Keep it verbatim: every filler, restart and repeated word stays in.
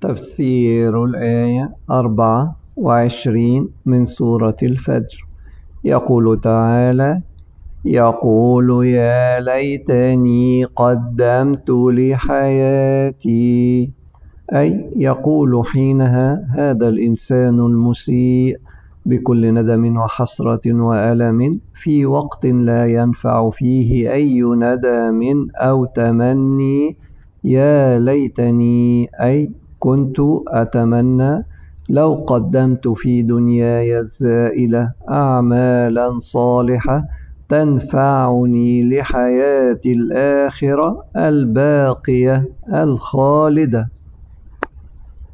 تفسير الآية أربعة وعشرين من سورة الفجر. يقول تعالى: يقول يا ليتني قدمت لحياتي، أي يقول حينها هذا الإنسان المسيء بكل ندم وحسرة وألم في وقت لا ينفع فيه أي ندم أو تمني. يا ليتني أي كنت أتمنى لو قدمت في دنياي الزائلة أعمالا صالحة تنفعني لحياة الآخرة الباقية الخالدة.